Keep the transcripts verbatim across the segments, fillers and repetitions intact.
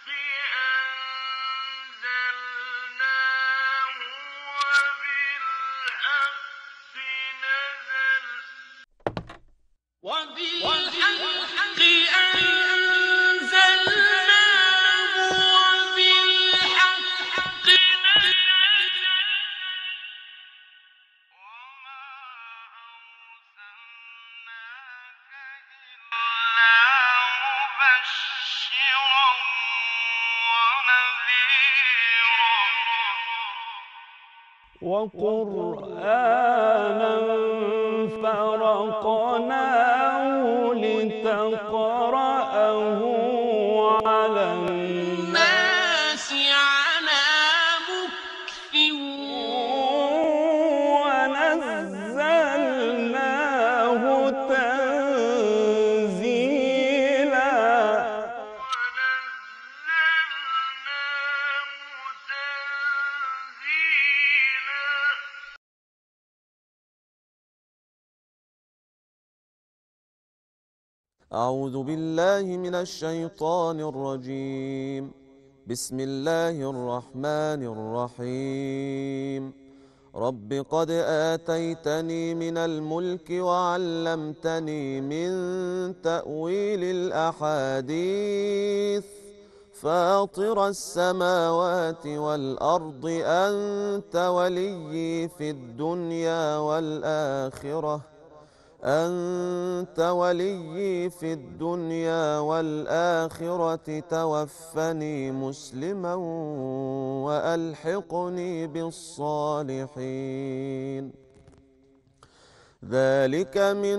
وبالحق أنزلناه وبالحق نزل وما أرسلناك إلا مبشرا ونذيرا وقرآنا فرقناه لتقرأه على الناس على مكث ونزلناه تنزيلا أعوذ بالله من الشيطان الرجيم. بسم الله الرحمن الرحيم. رب قد آتيتني من الملك وعلمتني من تأويل الأحاديث فاطر السماوات والأرض أنت وليي في الدنيا والآخرة أنت وليي في الدنيا والآخرة توفني مسلما وألحقني بالصالحين. ذلك من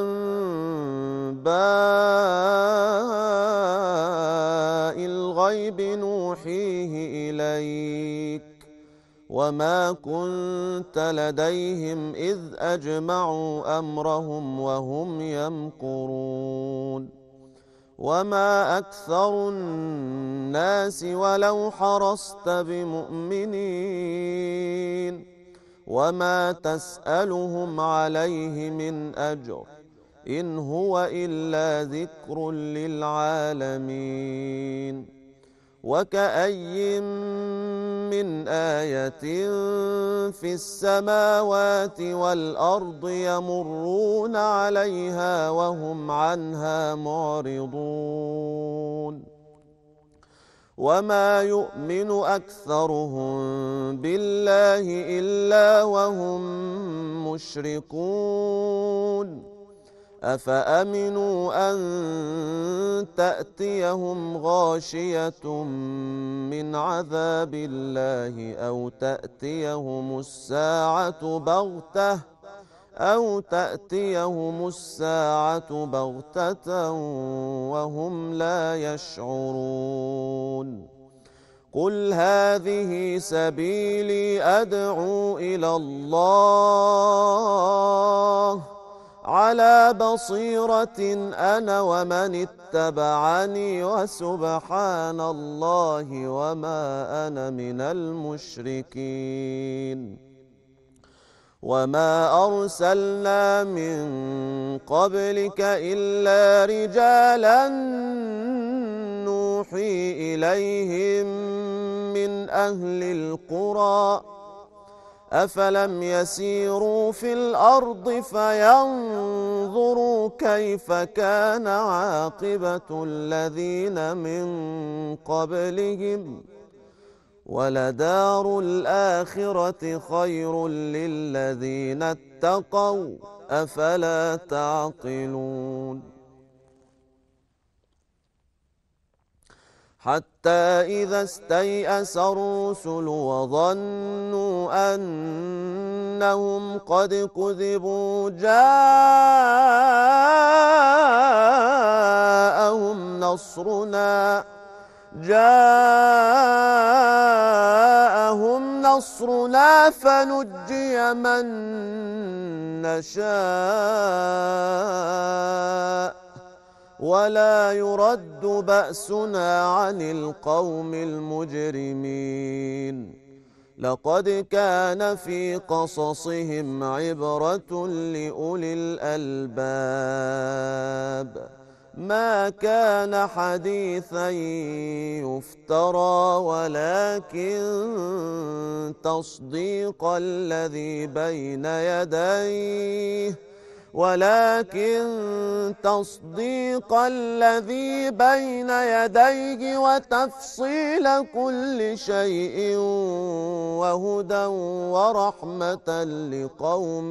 أنباء الغيب نوحيه إليك وما كنت لديهم إذ أجمعوا أمرهم وهم يمكرون. وما أكثر الناس ولو حرصت بمؤمنين وما تسألهم عليه من أجر إن هو إلا ذكر للعالمين. وكأي من آية في السماوات والأرض يمرون عليها وهم عنها معرضون. وما يؤمن أكثرهم بالله إلا وهم مشركون. أفأمنوا أن تأتيهم غاشية من عذاب الله أو تأتيهم الساعة بغتة أو تأتيهم الساعة بغتة وهم لا يشعرون. قل هذه سبيلي أدعو إلى الله على بصيرة أنا ومن اتبعني وسبحان الله وما أنا من المشركين. وما أرسلنا من قبلك إلا رجالا نوحي إليهم من أهل القرى أفلم يسيروا في الأرض فينظروا كيف كان عاقبة الذين من قبلهم ولدار الآخرة خير للذين اتقوا أفلا تعقلون. حتى إذا استيأس الرسل وظنوا أنهم قد كذبوا جاءهم نصرنا جاءهم نصرنا فنجي من نشاء ولا يرد بأسنا عن القوم المجرمين. لقد كان في قصصهم عبرة لأولي الألباب ما كان حديثا يفترى ولكن تصديق الذي بين يديه ولكن تصديق الذي بين يديه وتفصيل كل شيء وهدى ورحمة لقوم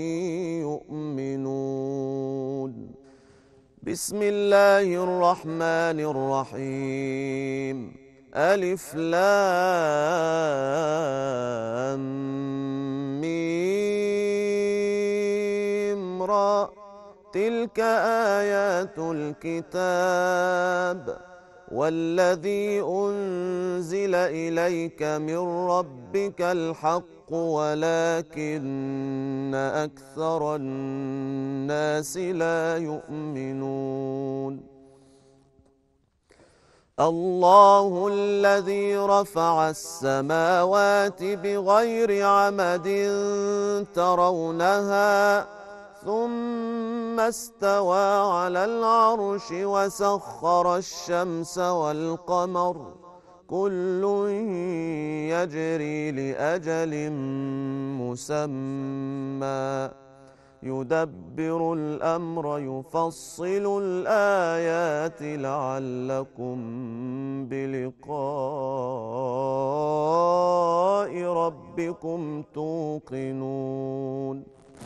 يؤمنون. بسم الله الرحمن الرحيم. ألف لام ميم را. تلك آيات الكتاب والذي أنزل إليك من ربك الحق ولكن أكثر الناس لا يؤمنون. الله الذي رفع السماوات بغير عمد ترونها ثم استوى على العرش وسخر الشمس والقمر كل يجري لأجل مسمى يدبر الأمر يفصل الآيات لعلكم بلقاء ربكم توقنون.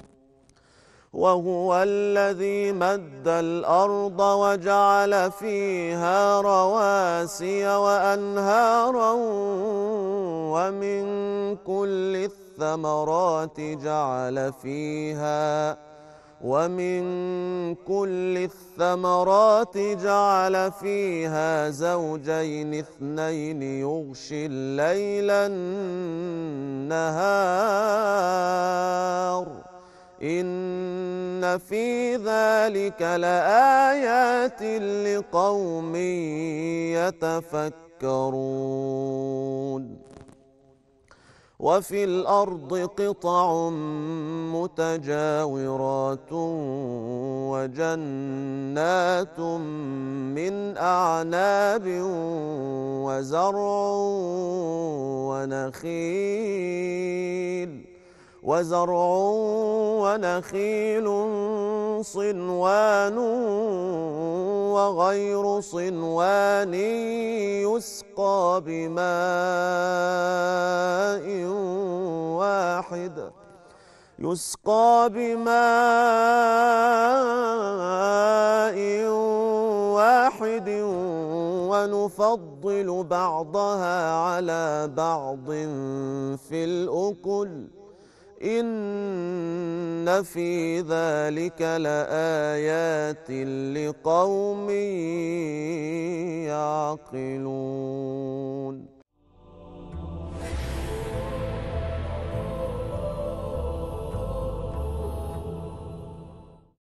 وهو الذي مد الأرض وجعل فيها رواسي وأنهارا ومن كل الثمرات جعل فيها ومن كل الثمرات جعل فيها زوجين اثنين يغشي الليل النهار إن في ذلك لآيات لقوم يتفكرون. وفي الأرض قطع متجاورات وجنات من أعناب وزرع ونخيل وزرع ونخيل صنوان وغير صنوان يسقى بماء واحد يسقى بماء واحد ونفضل بعضها على بعض في الأكل إن في ذلك لآيات لقوم يعقلون.